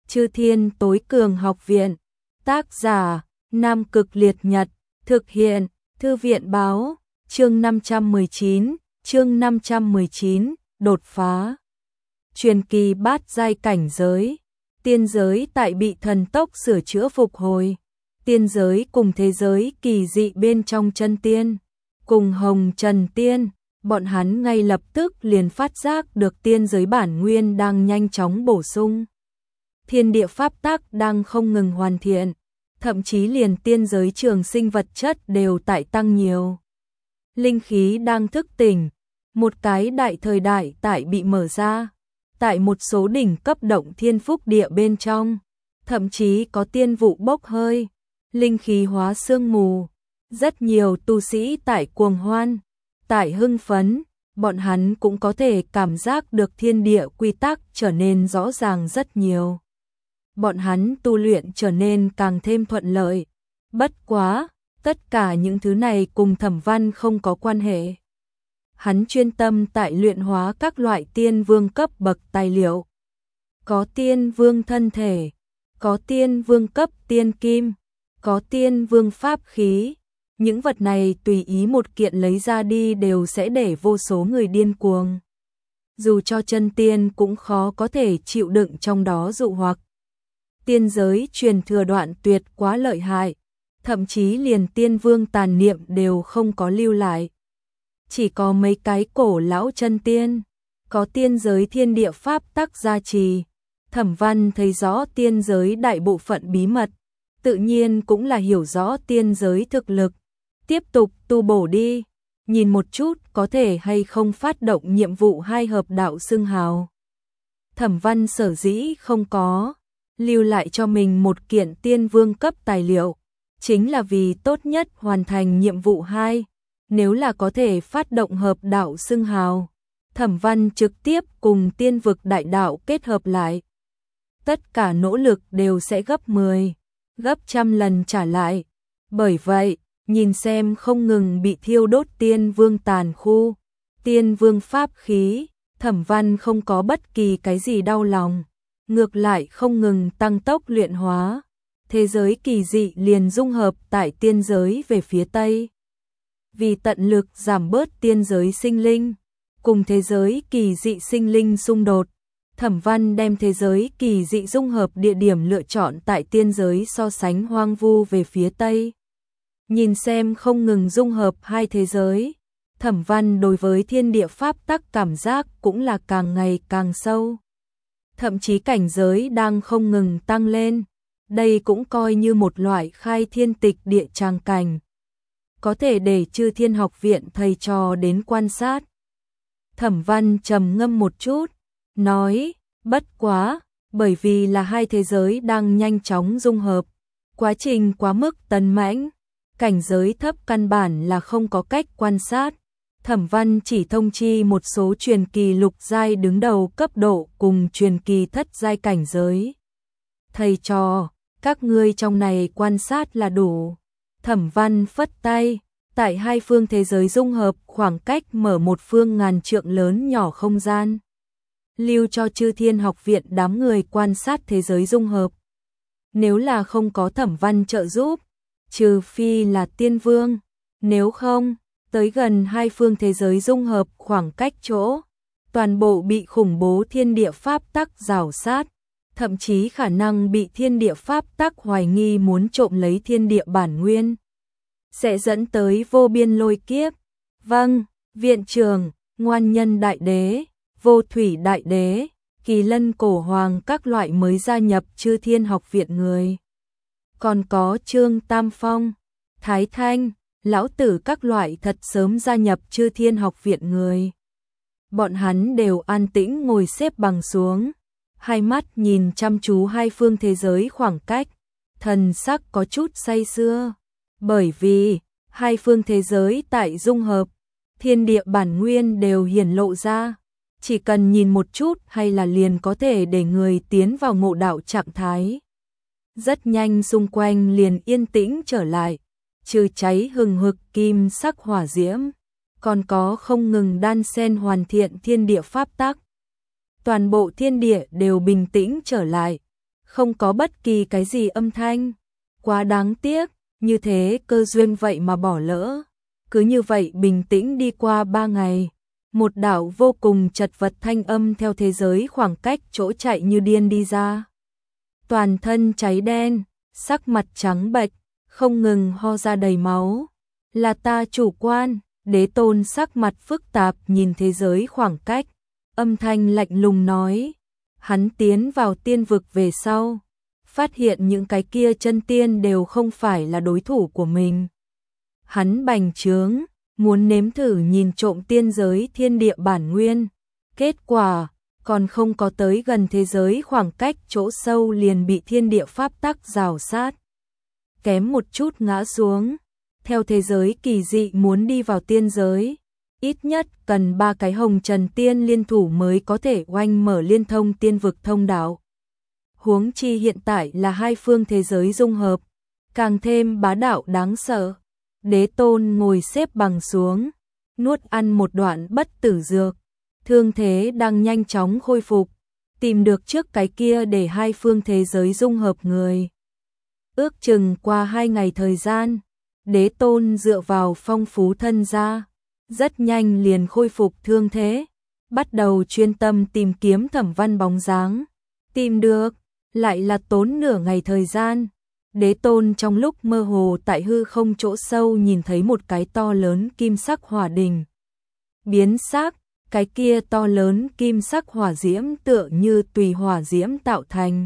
Chư Thiên Tối Cường Học Viện. Tác giả: Nam Cực Liệt Nhật. Thực hiện: Thư viện báo. Chương 519, đột phá. Truyền kỳ bát giai cảnh giới. Tiên giới tại bị thần tốc sửa chữa phục hồi. Tiên giới cùng thế giới kỳ dị bên trong chân tiên, cùng Hồng Trần Tiên, bọn hắn ngay lập tức liền phát giác được tiên giới bản nguyên đang nhanh chóng bổ sung. Thiên địa pháp tắc đang không ngừng hoàn thiện, thậm chí liền tiên giới trường sinh vật chất đều tại tăng nhiều. Linh khí đang thức tỉnh, một cái đại thời đại tại bị mở ra, tại một số đỉnh cấp động thiên phúc địa bên trong, thậm chí có tiên vụ bốc hơi, linh khí hóa sương mù, rất nhiều tu sĩ tại cuồng hoan, tại hưng phấn, bọn hắn cũng có thể cảm giác được thiên địa quy tắc trở nên rõ ràng rất nhiều. Bọn hắn tu luyện trở nên càng thêm thuận lợi. Bất quá, tất cả những thứ này cùng Thẩm Văn không có quan hệ. Hắn chuyên tâm tại luyện hóa các loại tiên vương cấp bậc tài liệu. Có tiên vương thân thể, có tiên vương cấp tiên kim, có tiên vương pháp khí. Những vật này tùy ý một kiện lấy ra đi đều sẽ để vô số người điên cuồng. Dù cho chân tiên cũng khó có thể chịu đựng trong đó dụ hoặc. Tiên giới truyền thừa đoạn tuyệt quá lợi hại, thậm chí liền tiên vương tàn niệm đều không có lưu lại. Chỉ có mấy cái cổ lão chân tiên, có tiên giới thiên địa pháp tắc gia trì. Thẩm Văn thấy rõ tiên giới đại bộ phận bí mật, tự nhiên cũng là hiểu rõ tiên giới thực lực. Tiếp tục tu bổ đi, nhìn một chút có thể hay không phát động nhiệm vụ 2 hợp đạo xưng hào. Thẩm Văn sở dĩ không có lưu lại cho mình một kiện tiên vương cấp tài liệu, chính là vì tốt nhất hoàn thành nhiệm vụ 2. Nếu là có thể phát động hợp đạo xưng hào, Thẩm Văn trực tiếp cùng tiên vực đại đạo kết hợp lại. Tất cả nỗ lực đều sẽ gấp 10, gấp trăm lần trả lại. Bởi vậy, nhìn xem không ngừng bị thiêu đốt tiên vương tàn khu, tiên vương pháp khí, Thẩm Văn không có bất kỳ cái gì đau lòng, ngược lại không ngừng tăng tốc luyện hóa. Thế giới kỳ dị liền dung hợp tại tiên giới về phía Tây. Vì tận lực giảm bớt tiên giới sinh linh, cùng thế giới kỳ dị sinh linh xung đột, Thẩm Văn đem thế giới kỳ dị dung hợp địa điểm lựa chọn tại tiên giới so sánh hoang vu về phía Tây. Nhìn xem không ngừng dung hợp hai thế giới, Thẩm Văn đối với thiên địa pháp tắc cảm giác cũng là càng ngày càng sâu. Thậm chí cảnh giới đang không ngừng tăng lên, đây cũng coi như một loại khai thiên tịch địa tràng cảnh. Có thể để Chư Thiên Học Viện thầy trò đến quan sát. Thẩm Văn trầm ngâm một chút, nói, bất quá, bởi vì là hai thế giới đang nhanh chóng dung hợp, quá trình quá mức tấn mãnh, cảnh giới thấp căn bản là không có cách quan sát. Thẩm Văn chỉ thông chi một số truyền kỳ lục giai đứng đầu cấp độ cùng truyền kỳ thất giai cảnh giới. Thầy trò, các ngươi trong này quan sát là đủ. Thẩm Văn phất tay, tại hai phương thế giới dung hợp khoảng cách mở một phương ngàn trượng lớn nhỏ không gian. Lưu cho Chư Thiên Học Viện đám người quan sát thế giới dung hợp. Nếu là không có Thẩm Văn trợ giúp, trừ phi là tiên vương, nếu không, tới gần hai phương thế giới dung hợp khoảng cách chỗ, toàn bộ bị khủng bố thiên địa pháp tắc rào sát, thậm chí khả năng bị thiên địa pháp tắc hoài nghi muốn trộm lấy thiên địa bản nguyên, sẽ dẫn tới vô biên lôi kiếp. Vâng, viện trưởng, Ngoan Nhân Đại Đế, Vô Thủy Đại Đế, Kỳ Lân Cổ Hoàng các loại mới gia nhập Chư Thiên Học Viện người. Còn có Trương Tam Phong, Thái Thanh, Lão Tử các loại thật sớm gia nhập Chư Thiên Học Viện người. Bọn hắn đều an tĩnh ngồi xếp bằng xuống, hai mắt nhìn chăm chú hai phương thế giới khoảng cách, thần sắc có chút say sưa. Bởi vì, hai phương thế giới tại dung hợp, thiên địa bản nguyên đều hiển lộ ra. Chỉ cần nhìn một chút hay là liền có thể để người tiến vào ngộ đạo trạng thái. Rất nhanh xung quanh liền yên tĩnh trở lại, trừ cháy hừng hực kim sắc hỏa diễm, còn có không ngừng đan xen hoàn thiện thiên địa pháp tắc. Toàn bộ thiên địa đều bình tĩnh trở lại, không có bất kỳ cái gì âm thanh. Quá đáng tiếc, như thế cơ duyên vậy mà bỏ lỡ. Cứ như vậy bình tĩnh đi qua 3 ngày. Một đạo vô cùng chật vật thanh âm theo thế giới khoảng cách chỗ chạy như điên đi ra. Toàn thân cháy đen, sắc mặt trắng bệch, không ngừng ho ra đầy máu. Là ta chủ quan. Đế Tôn sắc mặt phức tạp nhìn thế giới khoảng cách, âm thanh lạnh lùng nói. Hắn tiến vào tiên vực về sau, phát hiện những cái kia chân tiên đều không phải là đối thủ của mình. Hắn bành trướng, muốn nếm thử nhìn trộm tiên giới thiên địa bản nguyên. Kết quả, còn không có tới gần thế giới khoảng cách chỗ sâu liền bị thiên địa pháp tắc rào sát. Kém một chút ngã xuống. Theo thế giới kỳ dị muốn đi vào tiên giới, ít nhất cần 3 cái hồng trần tiên liên thủ mới có thể oanh mở liên thông tiên vực thông đạo. Huống chi hiện tại là 2 phương thế giới dung hợp, càng thêm bá đạo đáng sợ. Đế Tôn ngồi xếp bằng xuống, nuốt ăn một đoạn bất tử dược, thương thế đang nhanh chóng khôi phục, tìm được trước cái kia để 2 phương thế giới dung hợp người. Ước chừng qua 2 ngày thời gian, Đế Tôn dựa vào phong phú thân gia, rất nhanh liền khôi phục thương thế, bắt đầu chuyên tâm tìm kiếm Thẩm Văn bóng dáng. Tìm được, lại là tốn nửa ngày thời gian. Đế Tôn trong lúc mơ hồ tại hư không chỗ sâu nhìn thấy một cái to lớn kim sắc hỏa đỉnh. Biến sắc, cái kia to lớn kim sắc hỏa diễm tựa như tùy hỏa diễm tạo thành,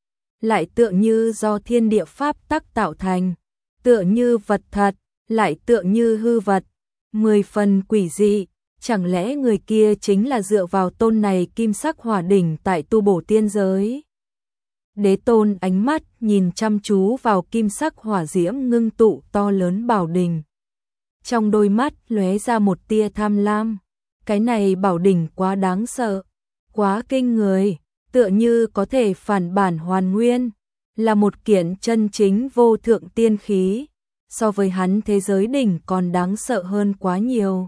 lại tựa như do thiên địa pháp tắc tạo thành, tựa như vật thật, lại tựa như hư vật, 10 phần quỷ dị. Chẳng lẽ người kia chính là dựa vào tôn này kim sắc hỏa đỉnh tại tu bổ tiên giới? Đế Tôn ánh mắt nhìn chăm chú vào kim sắc hỏa diễm ngưng tụ to lớn bảo đỉnh. Trong đôi mắt lóe ra một tia tham lam. Cái này bảo đỉnh quá đáng sợ, quá kinh người, tựa như có thể phản bản hoàn nguyên, là một kiện chân chính vô thượng tiên khí, so với hắn thế giới đỉnh còn đáng sợ hơn quá nhiều.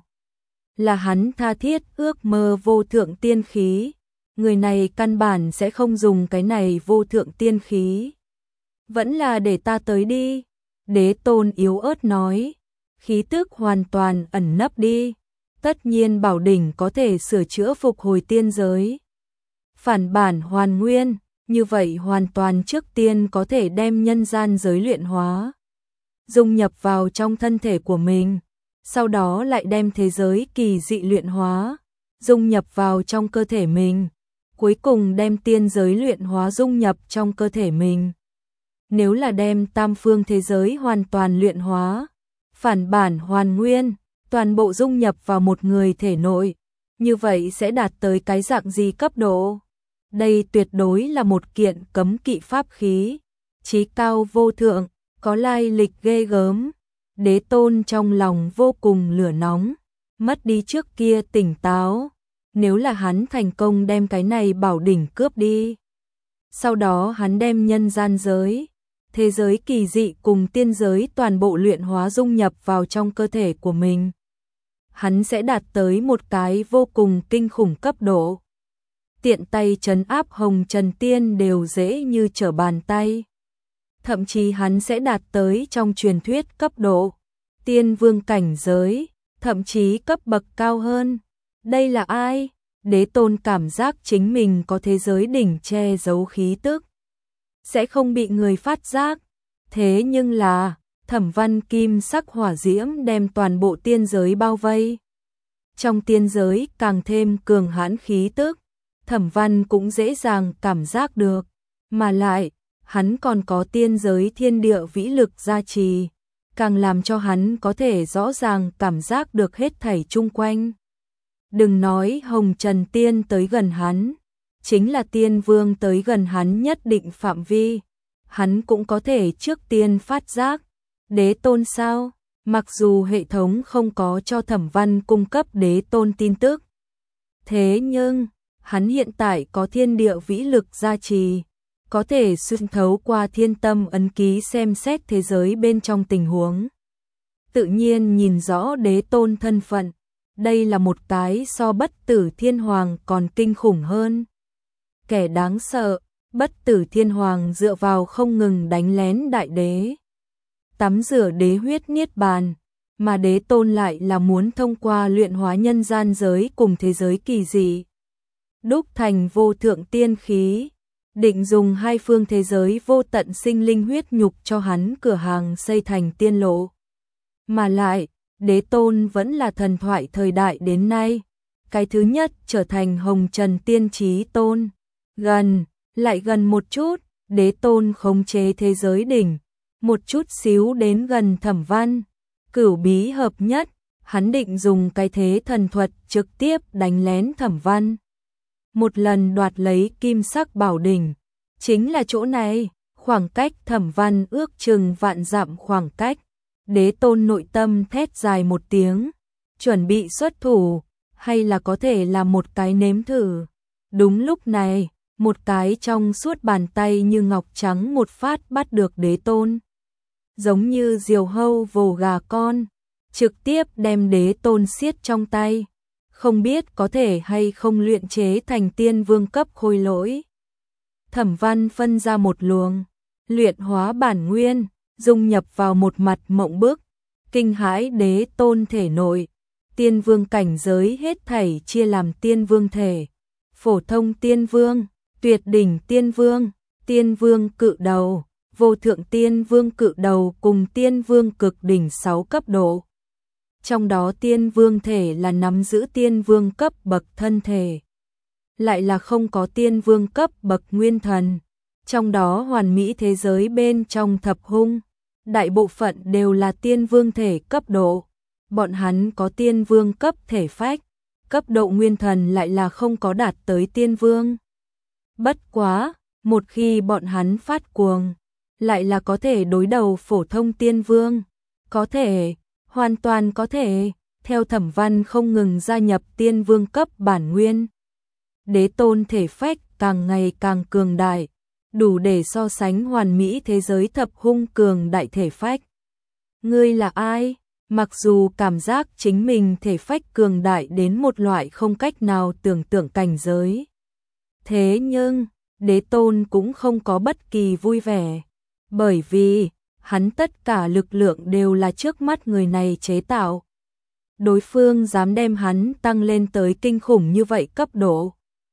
Là hắn tha thiết ước mơ vô thượng tiên khí, người này căn bản sẽ không dùng cái này vô thượng tiên khí. Vẫn là để ta tới đi, Đế Tôn yếu ớt nói, khí tức hoàn toàn ẩn nấp đi. Tất nhiên bảo đỉnh có thể sửa chữa phục hồi tiên giới. Phản bản hoàn nguyên, như vậy hoàn toàn trước tiên có thể đem nhân gian giới luyện hóa, dung nhập vào trong thân thể của mình, sau đó lại đem thế giới kỳ dị luyện hóa, dung nhập vào trong cơ thể mình, cuối cùng đem tiên giới luyện hóa dung nhập trong cơ thể mình. Nếu là đem tam phương thế giới hoàn toàn luyện hóa, phản bản hoàn nguyên, toàn bộ dung nhập vào một người thể nội, như vậy sẽ đạt tới cái dạng gì cấp độ? Đây tuyệt đối là một kiện cấm kỵ pháp khí, chí cao vô thượng, có lai lịch ghê gớm. Đế Tôn trong lòng vô cùng lửa nóng, mất đi trước kia tỉnh táo. Nếu là hắn thành công đem cái này bảo đỉnh cướp đi, sau đó hắn đem nhân gian giới, thế giới kỳ dị cùng tiên giới toàn bộ luyện hóa dung nhập vào trong cơ thể của mình, hắn sẽ đạt tới một cái vô cùng kinh khủng cấp độ. Tiện tay trấn áp hồng trần tiên đều dễ như trở bàn tay. Thậm chí hắn sẽ đạt tới trong truyền thuyết cấp độ tiên vương cảnh giới, thậm chí cấp bậc cao hơn. Đây là ai? Đế Tôn cảm giác chính mình có thế giới đỉnh che giấu khí tức, sẽ không bị người phát giác. Thế nhưng là, Thẩm Văn kim sắc hỏa diễm đem toàn bộ tiên giới bao vây. Trong tiên giới càng thêm cường hãn khí tức, Thẩm Văn cũng dễ dàng cảm giác được, mà lại, hắn còn có tiên giới thiên địa vĩ lực gia trì, càng làm cho hắn có thể rõ ràng cảm giác được hết thảy chung quanh. Đừng nói hồng trần tiên tới gần hắn, chính là tiên vương tới gần hắn nhất định phạm vi, hắn cũng có thể trước tiên phát giác. Đế Tôn sao? Mặc dù hệ thống không có cho Thẩm Văn cung cấp Đế Tôn tin tức, thế nhưng hắn hiện tại có thiên địa vĩ lực gia trì, có thể xuyên thấu qua thiên tâm ấn ký xem xét thế giới bên trong tình huống. Tự nhiên nhìn rõ Đế Tôn thân phận, đây là một cái so bất tử thiên hoàng còn kinh khủng hơn. Kẻ đáng sợ, Bất Tử Thiên Hoàng dựa vào không ngừng đánh lén đại đế, tắm rửa đế huyết niết bàn, mà đế tôn lại là muốn thông qua luyện hóa nhân gian giới cùng thế giới kỳ dị, đúc thành vô thượng tiên khí, định dùng hai phương thế giới vô tận sinh linh huyết nhục cho hắn cửa hàng xây thành tiên lộ. Mà lại, đế tôn vẫn là thần thoại thời đại đến nay, cái thứ nhất trở thành hồng trần tiên trí tôn. Lại gần một chút, đế tôn khống chế thế giới đỉnh, một chút xíu đến gần Thẩm Văn, cửu bí hợp nhất, hắn định dùng cái thế thần thuật trực tiếp đánh lén Thẩm Văn. Một lần đoạt lấy kim sắc bảo đỉnh, chính là chỗ này, khoảng cách Thẩm Văn ước chừng vạn dặm khoảng cách. Đế tôn nội tâm thét dài một tiếng, chuẩn bị xuất thủ, hay là có thể là một cái nếm thử. Đúng lúc này, một cái trong suốt bàn tay như ngọc trắng một phát bắt được đế tôn. Giống như diều hâu vồ gà con, trực tiếp đem đế tôn siết trong tay. Không biết có thể hay không luyện chế thành tiên vương cấp khôi lỗi. Thẩm Văn phân ra một luồng, luyện hóa bản nguyên, dung nhập vào một mặt mộng bức, kinh hãi đế tôn thể nội. Tiên vương cảnh giới hết thảy chia làm tiên vương thể, phổ thông tiên vương, tuyệt đỉnh tiên vương cự đầu, vô thượng tiên vương cự đầu cùng tiên vương cực đỉnh 6 cấp độ. Trong đó tiên vương thể là nắm giữ tiên vương cấp bậc thân thể, lại là không có tiên vương cấp bậc nguyên thần. Trong đó hoàn mỹ thế giới bên trong thập hung, đại bộ phận đều là tiên vương thể cấp độ. Bọn hắn có tiên vương cấp thể phách, cấp độ nguyên thần lại là không có đạt tới tiên vương. Bất quá, một khi bọn hắn phát cuồng, lại là có thể đối đầu phổ thông tiên vương. Có thể, hoàn toàn có thể, theo Thẩm Văn không ngừng gia nhập tiên vương cấp bản nguyên. Đế tôn thể phách càng ngày càng cường đại, đủ để so sánh hoàn mỹ thế giới thập hung cường đại thể phách. Ngươi là ai? Mặc dù cảm giác chính mình thể phách cường đại đến một loại không cách nào tưởng tượng cảnh giới. Thế nhưng, đế tôn cũng không có bất kỳ vui vẻ. Bởi vì, hắn tất cả lực lượng đều là trước mắt người này chế tạo. Đối phương dám đem hắn tăng lên tới kinh khủng như vậy cấp độ.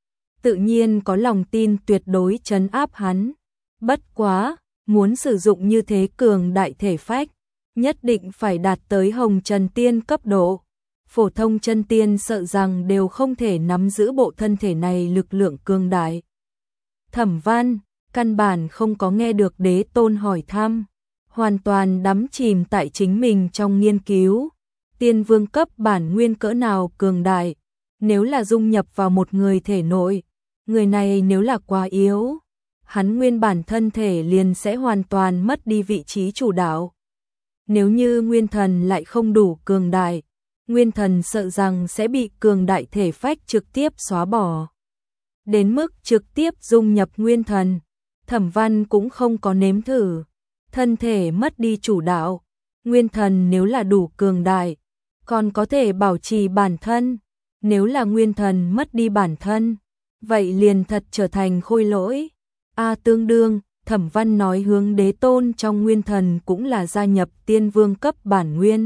Tự nhiên có lòng tin tuyệt đối trấn áp hắn. Bất quá, muốn sử dụng như thế cường đại thể phách, nhất định phải đạt tới hồng trần tiên cấp độ. Phổ thông chân tiên sợ rằng đều không thể nắm giữ bộ thân thể này lực lượng cường đại. Thẩm Văn, căn bản không có nghe được đế tôn hỏi thăm, hoàn toàn đắm chìm tại chính mình trong nghiên cứu. Tiên vương cấp bản nguyên cỡ nào cường đại, nếu là dung nhập vào một người thể nội, người này nếu là quá yếu, hắn nguyên bản thân thể liền sẽ hoàn toàn mất đi vị trí chủ đạo. Nếu như nguyên thần lại không đủ cường đại, nguyên thần sợ rằng sẽ bị cường đại thể phách trực tiếp xóa bỏ. Đến mức trực tiếp dung nhập nguyên thần, Thẩm Văn cũng không có nếm thử. Thân thể mất đi chủ đạo, nguyên thần nếu là đủ cường đại, còn có thể bảo trì bản thân. Nếu là nguyên thần mất đi bản thân, vậy liền thật trở thành khôi lỗi. Tương đương, Thẩm Văn nói hướng đế tôn trong nguyên thần cũng là gia nhập tiên vương cấp bản nguyên.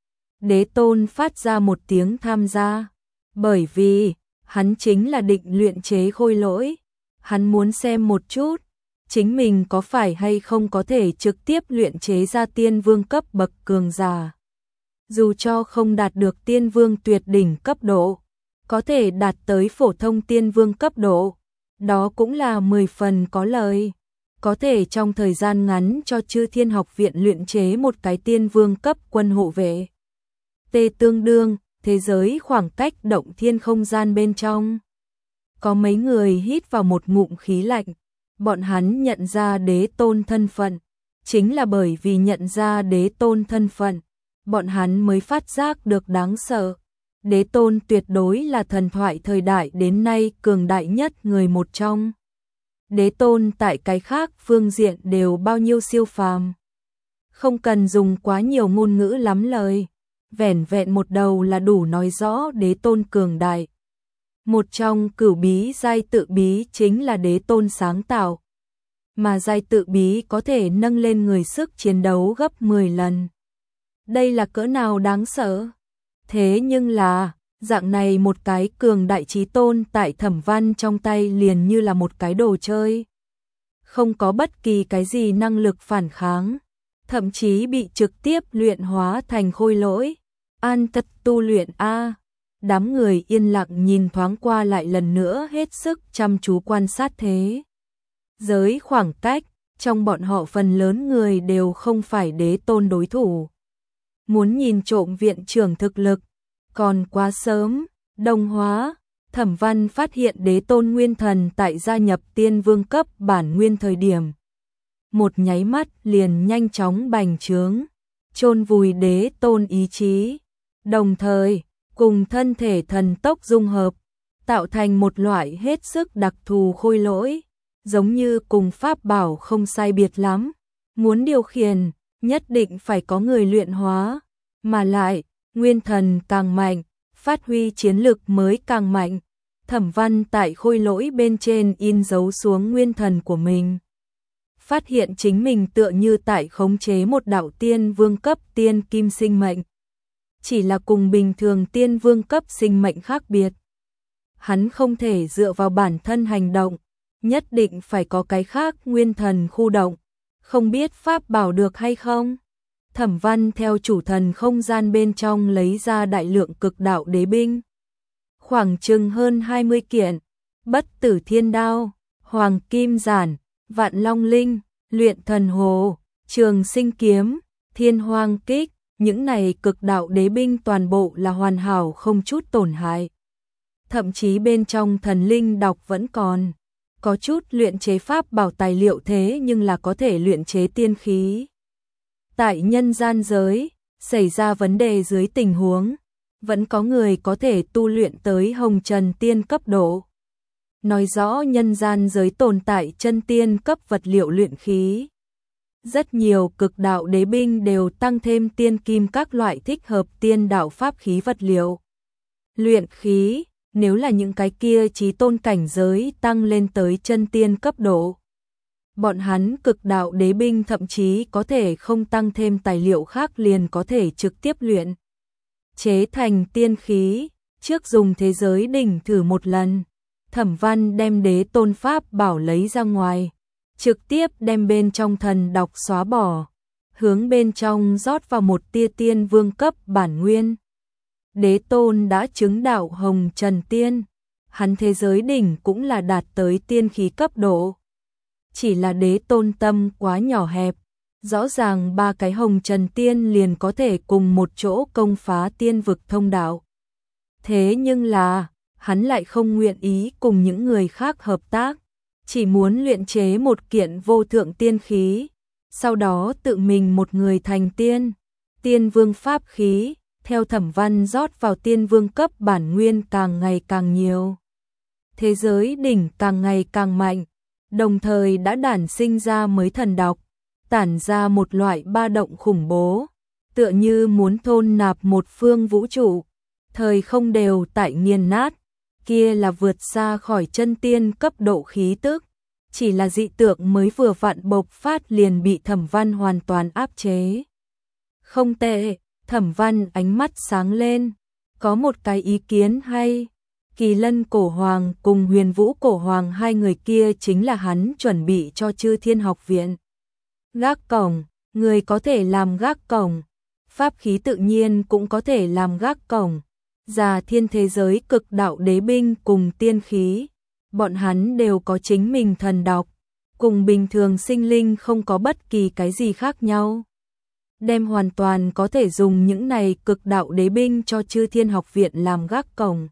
Đế tôn phát ra một tiếng tham gia, bởi vì, hắn chính là định luyện chế khôi lỗi. Hắn muốn xem một chút, chính mình có phải hay không có thể trực tiếp luyện chế ra tiên vương cấp bậc cường giả. Dù cho không đạt được tiên vương tuyệt đỉnh cấp độ, có thể đạt tới phổ thông tiên vương cấp độ, đó cũng là 10 phần có lời. Có thể trong thời gian ngắn cho Chư Thiên Học Viện luyện chế một cái tiên vương cấp quân hộ vệ. Tương đương, thế giới khoảng cách động thiên không gian bên trong. Có mấy người hít vào một ngụm khí lạnh, bọn hắn nhận ra đế tôn thân phận. Chính là bởi vì nhận ra đế tôn thân phận, bọn hắn mới phát giác được đáng sợ. Đế tôn tuyệt đối là thần thoại thời đại đến nay cường đại nhất người một trong. Đế tôn tại cái khác phương diện đều bao nhiêu siêu phàm. Không cần dùng quá nhiều ngôn ngữ lắm lời, vẻn vẹn một đầu là đủ nói rõ đế tôn cường đại. Một trong cửu bí giai tự bí chính là đế tôn sáng tạo, mà giai tự bí có thể nâng lên người sức chiến đấu gấp 10 lần. Đây là cỡ nào đáng sợ? Thế nhưng là, dạng này một cái cường đại chí tôn tại Thẩm Văn trong tay liền như là một cái đồ chơi. Không có bất kỳ cái gì năng lực phản kháng, thậm chí bị trực tiếp luyện hóa thành khôi lỗi. An tật tu luyện A. Đám người yên lặng nhìn thoáng qua lại lần nữa hết sức chăm chú quan sát thế giới khoảng cách, trong bọn họ phần lớn người đều không phải đế tôn đối thủ. Muốn nhìn trộm viện trưởng thực lực, còn quá sớm. Đồng hóa, Thẩm Văn phát hiện đế tôn nguyên thần tại gia nhập tiên vương cấp bản nguyên thời điểm. Một nháy mắt liền nhanh chóng bành trướng, chôn vùi đế tôn ý chí, đồng thời cùng thân thể thần tốc dung hợp, tạo thành một loại hết sức đặc thù khôi lỗi, giống như cùng pháp bảo không sai biệt lắm. Muốn điều khiển, nhất định phải có người luyện hóa, mà lại, nguyên thần càng mạnh, phát huy chiến lực mới càng mạnh. Thẩm Văn tại khôi lỗi bên trên in dấu xuống nguyên thần của mình. Phát hiện chính mình tựa như tại khống chế một đạo tiên vương cấp tiên kim sinh mệnh. Chỉ là cùng bình thường tiên vương cấp sinh mệnh khác biệt. Hắn không thể dựa vào bản thân hành động, nhất định phải có cái khác nguyên thần khu động. Không biết pháp bảo được hay không? Thẩm Văn theo chủ thần không gian bên trong lấy ra đại lượng cực đạo đế binh. Khoảng chừng hơn 20 kiện, bất tử thiên đao, hoàng kim giản, vạn long linh, luyện thần hồ, trường sinh kiếm, thiên hoang kích, những này cực đạo đế binh toàn bộ là hoàn hảo không chút tổn hại. Thậm chí bên trong thần linh đọc vẫn còn, có chút luyện chế pháp bảo tài liệu thế nhưng là có thể luyện chế tiên khí. Tại nhân gian giới, xảy ra vấn đề dưới tình huống, vẫn có người có thể tu luyện tới hồng trần tiên cấp độ. Nói rõ nhân gian giới tồn tại chân tiên cấp vật liệu luyện khí. Rất nhiều cực đạo đế binh đều tăng thêm tiên kim các loại thích hợp tiên đạo pháp khí vật liệu. Luyện khí, nếu là những cái kia chí tôn cảnh giới tăng lên tới chân tiên cấp độ. Bọn hắn cực đạo đế binh thậm chí có thể không tăng thêm tài liệu khác liền có thể trực tiếp luyện chế thành tiên khí, trước dùng thế giới đỉnh thử một lần. Thẩm Văn đem đế tôn pháp bảo lấy ra ngoài, trực tiếp đem bên trong thần đọc xóa bỏ, hướng bên trong rót vào một tia tiên vương cấp bản nguyên. Đế tôn đã chứng đạo hồng trần tiên, hắn thế giới đỉnh cũng là đạt tới tiên khí cấp độ. Chỉ là đế tôn tâm quá nhỏ hẹp, rõ ràng ba cái hồng trần tiên liền có thể cùng một chỗ công phá tiên vực thông đạo. Thế nhưng là, hắn lại không nguyện ý cùng những người khác hợp tác, chỉ muốn luyện chế một kiện vô thượng tiên khí, sau đó tự mình một người thành tiên, tiên vương pháp khí, theo Thẩm Văn rót vào tiên vương cấp bản nguyên càng ngày càng nhiều. Thế giới đỉnh càng ngày càng mạnh, đồng thời đã đản sinh ra mới thần đọc, tản ra một loại ba động khủng bố, tựa như muốn thôn nạp một phương vũ trụ, thời không đều tại nghiền nát, kia là vượt xa khỏi chân tiên cấp độ khí tức, chỉ là dị tượng mới vừa vặn bộc phát liền bị Thẩm Văn hoàn toàn áp chế. Không tệ, Thẩm Văn ánh mắt sáng lên, có một cái ý kiến hay. Kỳ Lân Cổ Hoàng cùng Huyền Vũ Cổ Hoàng hai người kia chính là hắn chuẩn bị cho Chư Thiên Học Viện. Gác cổng, người có thể làm gác cổng, pháp khí tự nhiên cũng có thể làm gác cổng. Già thiên thế giới cực đạo đế binh cùng tiên khí, bọn hắn đều có chính mình thần đọc, cùng bình thường sinh linh không có bất kỳ cái gì khác nhau. Đem hoàn toàn có thể dùng những này cực đạo đế binh cho Chư Thiên Học Viện làm gác cổng.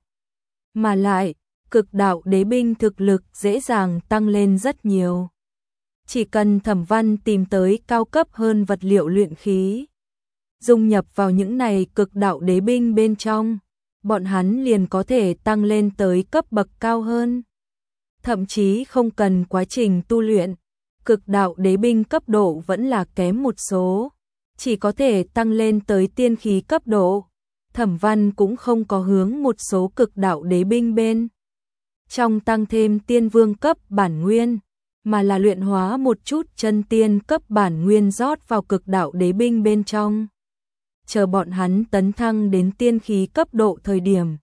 Mà lại, cực đạo đế binh thực lực dễ dàng tăng lên rất nhiều. Chỉ cần Thẩm Văn tìm tới cao cấp hơn vật liệu luyện khí, dung nhập vào những này cực đạo đế binh bên trong, bọn hắn liền có thể tăng lên tới cấp bậc cao hơn. Thậm chí không cần quá trình tu luyện, cực đạo đế binh cấp độ vẫn là kém một số, chỉ có thể tăng lên tới tiên khí cấp độ. Thẩm Văn cũng không có hướng một số cực đạo đế binh bên trong tăng thêm tiên vương cấp bản nguyên, mà là luyện hóa một chút chân tiên cấp bản nguyên rót vào cực đạo đế binh bên trong. Chờ bọn hắn tấn thăng đến tiên khí cấp độ thời điểm,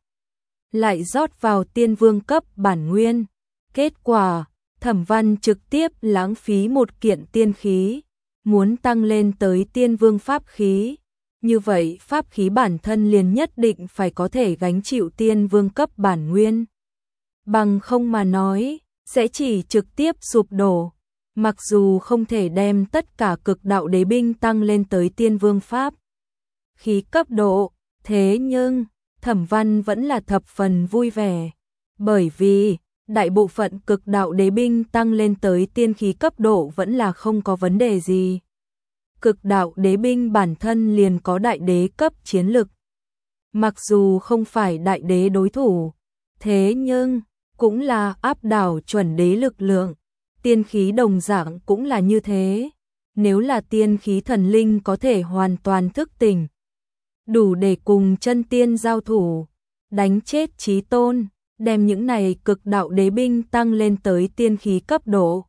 lại rót vào tiên vương cấp bản nguyên. Kết quả, Thẩm Văn trực tiếp lãng phí một kiện tiên khí, muốn tăng lên tới tiên vương pháp khí. Như vậy pháp khí bản thân liền nhất định phải có thể gánh chịu tiên vương cấp bản nguyên. Bằng không mà nói, sẽ chỉ trực tiếp sụp đổ. Mặc dù không thể đem tất cả cực đạo đế binh tăng lên tới tiên vương pháp khí cấp độ, thế nhưng Thẩm Văn vẫn là thập phần vui vẻ. Bởi vì đại bộ phận cực đạo đế binh tăng lên tới tiên khí cấp độ vẫn là không có vấn đề gì. Cực đạo đế binh bản thân liền có đại đế cấp chiến lực. Mặc dù không phải đại đế đối thủ, thế nhưng cũng là áp đảo chuẩn đế lực lượng. Tiên khí đồng dạng cũng là như thế. Nếu là tiên khí thần linh có thể hoàn toàn thức tỉnh, đủ để cùng chân tiên giao thủ, đánh chết chí tôn, đem những này cực đạo đế binh tăng lên tới tiên khí cấp độ.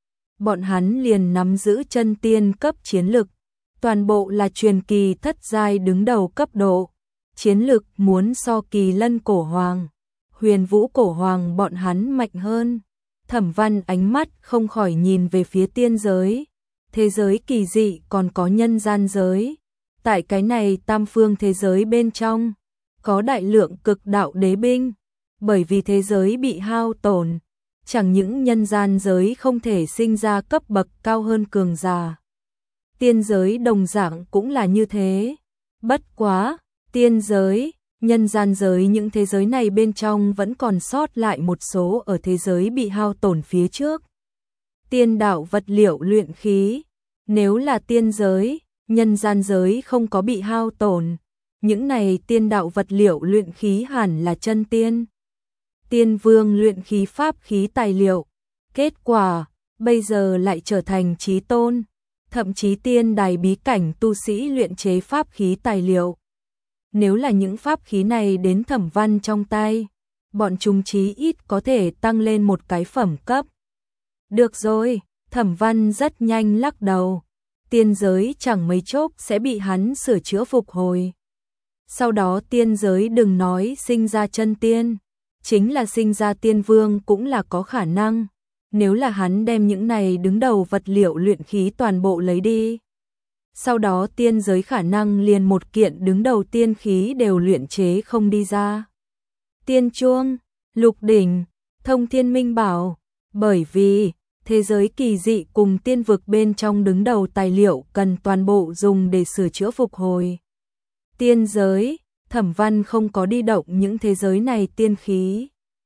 Bọn hắn liền nắm giữ chân tiên cấp chiến lực, toàn bộ là truyền kỳ thất giai đứng đầu cấp độ. Chiến lực muốn so Kỳ Lân cổ hoàng, Huyền Vũ cổ hoàng bọn hắn mạnh hơn. Thẩm Văn ánh mắt không khỏi nhìn về phía tiên giới. Thế giới kỳ dị còn có nhân gian giới. Tại cái này tam phương thế giới bên trong, có đại lượng cực đạo đế binh. Bởi vì thế giới bị hao tổn, chẳng những nhân gian giới không thể sinh ra cấp bậc cao hơn cường giả. Tiên giới đồng dạng cũng là như thế. Bất quá, tiên giới, nhân gian giới những thế giới này bên trong vẫn còn sót lại một số ở thế giới bị hao tổn phía trước. Tiên đạo vật liệu luyện khí, nếu là tiên giới, nhân gian giới không có bị hao tổn, những này tiên đạo vật liệu luyện khí hẳn là chân tiên. Tiên vương luyện khí pháp khí tài liệu, kết quả, bây giờ lại trở thành chí tôn, thậm chí tiên đài bí cảnh tu sĩ luyện chế pháp khí tài liệu. Nếu là những pháp khí này đến Thẩm Văn trong tay, bọn chúng chí ít có thể tăng lên một cái phẩm cấp. Được rồi, Thẩm Văn rất nhanh lắc đầu, tiên giới chẳng mấy chốc sẽ bị hắn sửa chữa phục hồi. Sau đó tiên giới đừng nói sinh ra chân tiên, chính là sinh ra tiên vương cũng là có khả năng. Nếu là hắn đem những này đứng đầu vật liệu luyện khí toàn bộ lấy đi, sau đó tiên giới khả năng liền một kiện đứng đầu tiên khí đều luyện chế không đi ra. Tiên chuông, lục đỉnh, thông thiên minh bảo, bởi vì thế giới kỳ dị cùng tiên vực bên trong đứng đầu tài liệu cần toàn bộ dùng để sửa chữa phục hồi. Tiên giới, Thẩm Văn không có đi động những thế giới này tiên khí.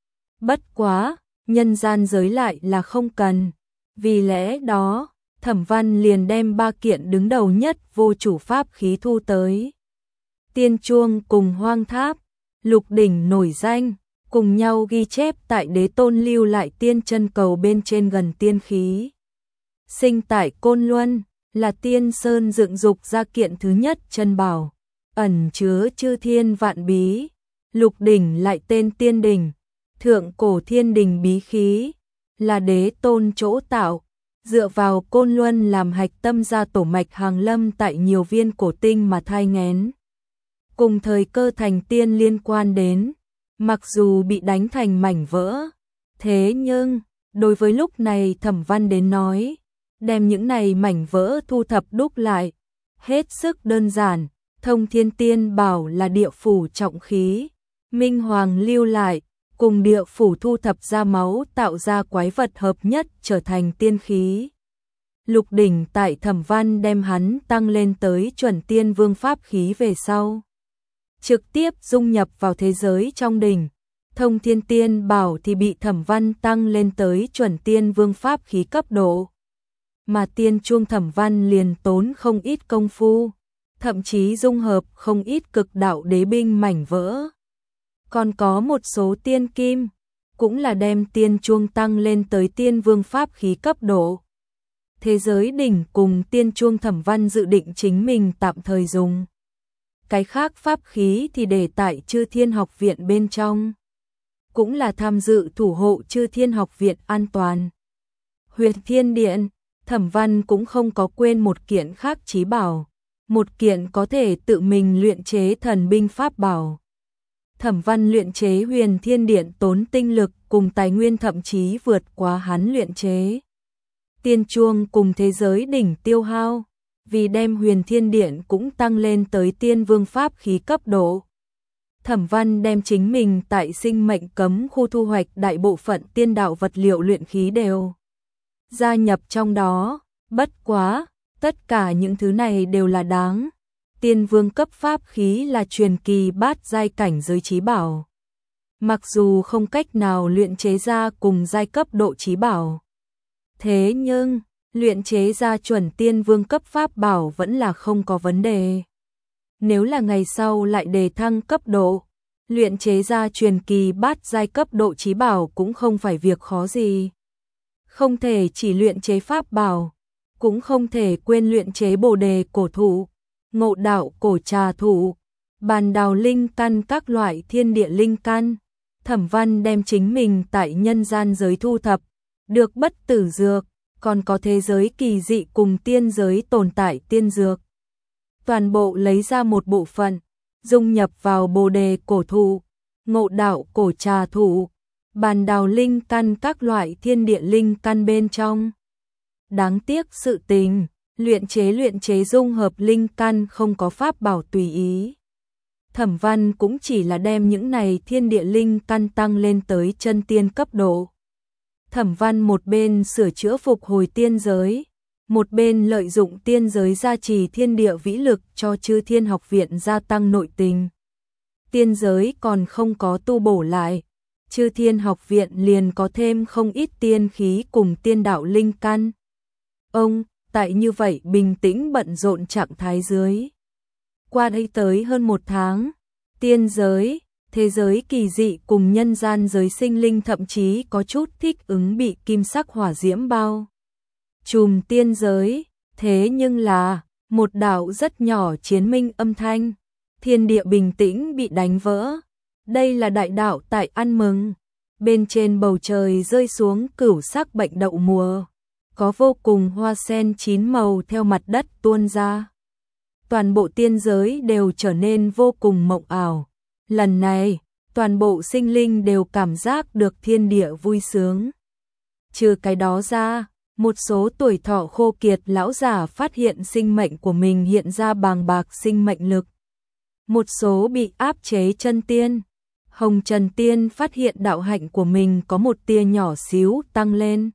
Bất quá, nhân gian giới lại là không cần. Vì lẽ đó, Thẩm Văn liền đem 3 kiện đứng đầu nhất vô chủ pháp khí thu tới. Tiên chuông cùng hoang tháp, lục đỉnh nổi danh, cùng nhau ghi chép tại đế tôn lưu lại tiên chân cầu bên trên gần tiên khí. Sinh tại Côn Luân, là tiên sơn dựng dục ra kiện thứ nhất chân bảo, ẩn chứa chư thiên vạn bí. Lục đỉnh lại tên tiên đỉnh, thượng cổ thiên đình bí khí, là đế tôn chỗ tạo, dựa vào Côn Luân làm hạch tâm ra tổ mạch hàng lâm tại nhiều viên cổ tinh mà thai nghén. Cùng thời cơ thành tiên liên quan đến, mặc dù bị đánh thành mảnh vỡ, thế nhưng, đối với lúc này Thẩm Văn đến nói, đem những này mảnh vỡ thu thập đúc lại, hết sức đơn giản. Thông thiên tiên bảo là địa phủ trọng khí, Minh Hoàng lưu lại, cùng địa phủ thu thập ra máu tạo ra quái vật hợp nhất trở thành tiên khí. Lục đỉnh tại Thẩm Văn đem hắn tăng lên tới chuẩn tiên vương pháp khí về sau, trực tiếp dung nhập vào thế giới trong đỉnh. Thông thiên tiên bảo thì bị Thẩm Văn tăng lên tới chuẩn tiên vương pháp khí cấp độ. Mà tiên chuông Thẩm Văn liền tốn không ít công phu, thậm chí dung hợp không ít cực đạo đế binh mảnh vỡ. Còn có một số tiên kim, cũng là đem tiên chuông tăng lên tới tiên vương pháp khí cấp độ. Thế giới đỉnh cùng tiên chuông Thẩm Văn dự định chính mình tạm thời dùng. Cái khác pháp khí thì để tại Chư Thiên Học Viện bên trong, cũng là tham dự thủ hộ Chư Thiên Học Viện an toàn. Huyền Thiên Điện, Thẩm Văn cũng không có quên một kiện khác chí bảo, một kiện có thể tự mình luyện chế thần binh pháp bảo. Thẩm Văn luyện chế Huyền Thiên Điện tốn tinh lực cùng tài nguyên thậm chí vượt quá hắn luyện chế tiên chuông cùng thế giới đỉnh tiêu hao, vì đem Huyền Thiên Điện cũng tăng lên tới tiên vương pháp khí cấp độ. Thẩm Văn đem chính mình tại sinh mệnh cấm khu thu hoạch đại bộ phận tiên đạo vật liệu luyện khí đều gia nhập trong đó, bất quá, tất cả những thứ này đều là đáng. Tiên vương cấp pháp khí là truyền kỳ bát giai cảnh giới chí bảo. Mặc dù không cách nào luyện chế ra cùng giai cấp độ chí bảo, thế nhưng luyện chế ra chuẩn tiên vương cấp pháp bảo vẫn là không có vấn đề. Nếu là ngày sau lại đề thăng cấp độ, luyện chế ra truyền kỳ bát giai cấp độ chí bảo cũng không phải việc khó gì. Không thể chỉ luyện chế pháp bảo, cũng không thể quên luyện chế bồ đề cổ thụ, ngộ đạo cổ trà thụ, bàn đào linh căn các loại thiên địa linh căn. Thẩm Văn đem chính mình tại nhân gian giới thu thập, được bất tử dược, còn có thế giới kỳ dị cùng tiên giới tồn tại tiên dược. Toàn bộ lấy ra một bộ phận, dung nhập vào bồ đề cổ thụ, ngộ đạo cổ trà thụ, bàn đào linh căn các loại thiên địa linh căn bên trong. Đáng tiếc sự tình, luyện chế dung hợp linh căn không có pháp bảo tùy ý. Thẩm Văn cũng chỉ là đem những này thiên địa linh căn tăng lên tới chân tiên cấp độ. Thẩm Văn một bên sửa chữa phục hồi tiên giới, một bên lợi dụng tiên giới gia trì thiên địa vĩ lực cho Chư Thiên Học Viện gia tăng nội tình. Tiên giới còn không có tu bổ lại, Chư Thiên Học Viện liền có thêm không ít tiên khí cùng tiên đạo linh căn. Ông, tại như vậy bình tĩnh bận rộn trạng thái dưới. Qua đây tới hơn một tháng, tiên giới, thế giới kỳ dị cùng nhân gian giới sinh linh thậm chí có chút thích ứng bị kim sắc hỏa diễm bao trùm tiên giới, thế nhưng là một đạo rất nhỏ chiến minh âm thanh, thiên địa bình tĩnh bị đánh vỡ. Đây là đại đạo tại ăn mừng, bên trên bầu trời rơi xuống cửu sắc bệnh đậu mùa, có vô cùng hoa sen chín màu theo mặt đất tuôn ra. Toàn bộ tiên giới đều trở nên vô cùng mộng ảo. Lần này, toàn bộ sinh linh đều cảm giác được thiên địa vui sướng. Trừ cái đó ra, một số tuổi thọ khô kiệt lão giả phát hiện sinh mệnh của mình hiện ra bàng bạc sinh mệnh lực. Một số bị áp chế chân tiên, Hồng Trần Tiên phát hiện đạo hạnh của mình có một tia nhỏ xíu tăng lên.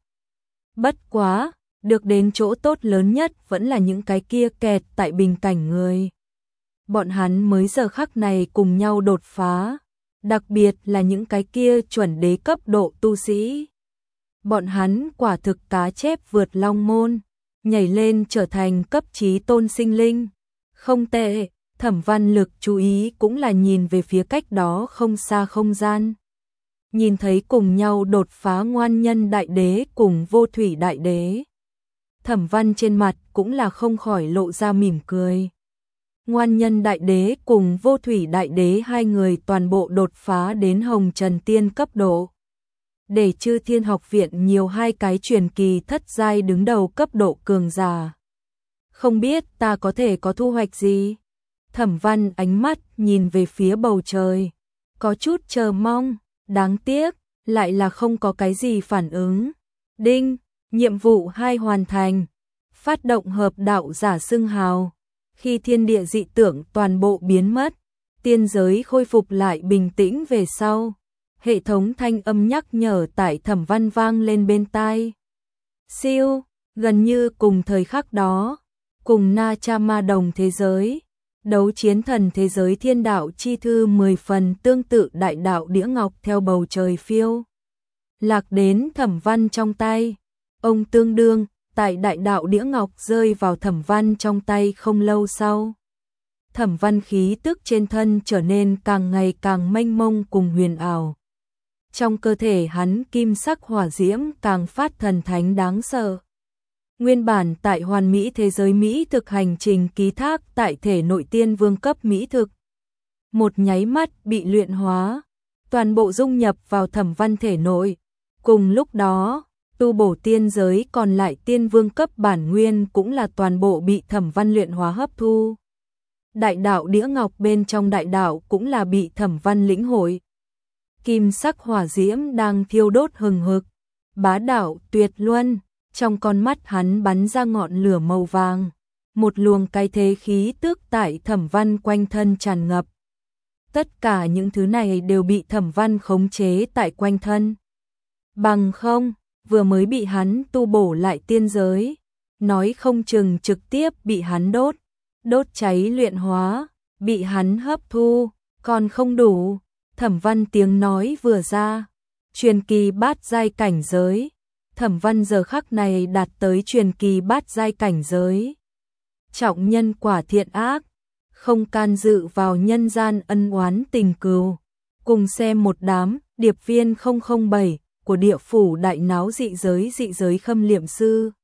Bất quá, được đến chỗ tốt lớn nhất vẫn là những cái kia kẹt tại bình cảnh người. Bọn hắn mới giờ khắc này cùng nhau đột phá, đặc biệt là những cái kia chuẩn đế cấp độ tu sĩ. Bọn hắn quả thực cá chép vượt long môn, nhảy lên trở thành cấp chí tôn sinh linh. Không tệ, Thẩm Văn lực chú ý cũng là nhìn về phía cách đó không xa không gian. Nhìn thấy cùng nhau đột phá Ngoan Nhân Đại Đế cùng Vô Thủy Đại Đế. Thẩm Văn trên mặt cũng là không khỏi lộ ra mỉm cười. Ngoan Nhân Đại Đế cùng Vô Thủy Đại Đế hai người toàn bộ đột phá đến Hồng Trần Tiên cấp độ. Để Chư Thiên Học Viện nhiều hai cái truyền kỳ thất giai đứng đầu cấp độ cường giả. Không biết ta có thể có thu hoạch gì? Thẩm Văn ánh mắt nhìn về phía bầu trời, có chút chờ mong, đáng tiếc, lại là không có cái gì phản ứng. Đinh, nhiệm vụ 2 hoàn thành. Phát động hợp đạo giả xưng hào. Khi thiên địa dị tưởng toàn bộ biến mất, tiên giới khôi phục lại bình tĩnh về sau. Hệ thống thanh âm nhắc nhở tại Thẩm Văn vang lên bên tai. Siêu, gần như cùng thời khắc đó, cùng Na Cha Ma Đồng thế giới, đấu chiến thần thế giới thiên đạo chi thư 10 phần tương tự đại đạo đĩa ngọc theo bầu trời phiêu. Lạc đến Thẩm Văn trong tay, ông tương đương, tại đại đạo đĩa ngọc rơi vào Thẩm Văn trong tay không lâu sau. Thẩm Văn khí tức trên thân trở nên càng ngày càng mênh mông cùng huyền ảo. Trong cơ thể hắn kim sắc hỏa diễm càng phát thần thánh đáng sợ. Nguyên bản tại hoàn mỹ thế giới Mỹ thực hành trình ký thác tại thể nội tiên vương cấp Mỹ thực. Một nháy mắt bị luyện hóa, toàn bộ dung nhập vào Thẩm Văn thể nội. Cùng lúc đó, tu bổ tiên giới, còn lại tiên vương cấp bản nguyên cũng là toàn bộ bị Thẩm Văn luyện hóa hấp thu. Đại đạo đĩa ngọc bên trong đại đạo cũng là bị Thẩm Văn lĩnh hội. Kim sắc hỏa diễm đang thiêu đốt hừng hực, bá đạo tuyệt luân, trong con mắt hắn bắn ra ngọn lửa màu vàng, một luồng cái thế khí tức tại Thẩm Văn quanh thân tràn ngập. Tất cả những thứ này đều bị Thẩm Văn khống chế tại quanh thân. Bằng không, vừa mới bị hắn tu bổ lại tiên giới, nói không chừng trực tiếp bị hắn đốt cháy luyện hóa, bị hắn hấp thu, còn không đủ. Thẩm Văn tiếng nói vừa ra, truyền kỳ bát giai cảnh giới. Thẩm Văn giờ khắc này đạt tới truyền kỳ bát giai cảnh giới. Trọng nhân quả thiện ác, không can dự vào nhân gian ân oán tình cừu. Cùng xem một đám điệp viên 007 của địa phủ đại náo dị giới Khâm Liệm Sư.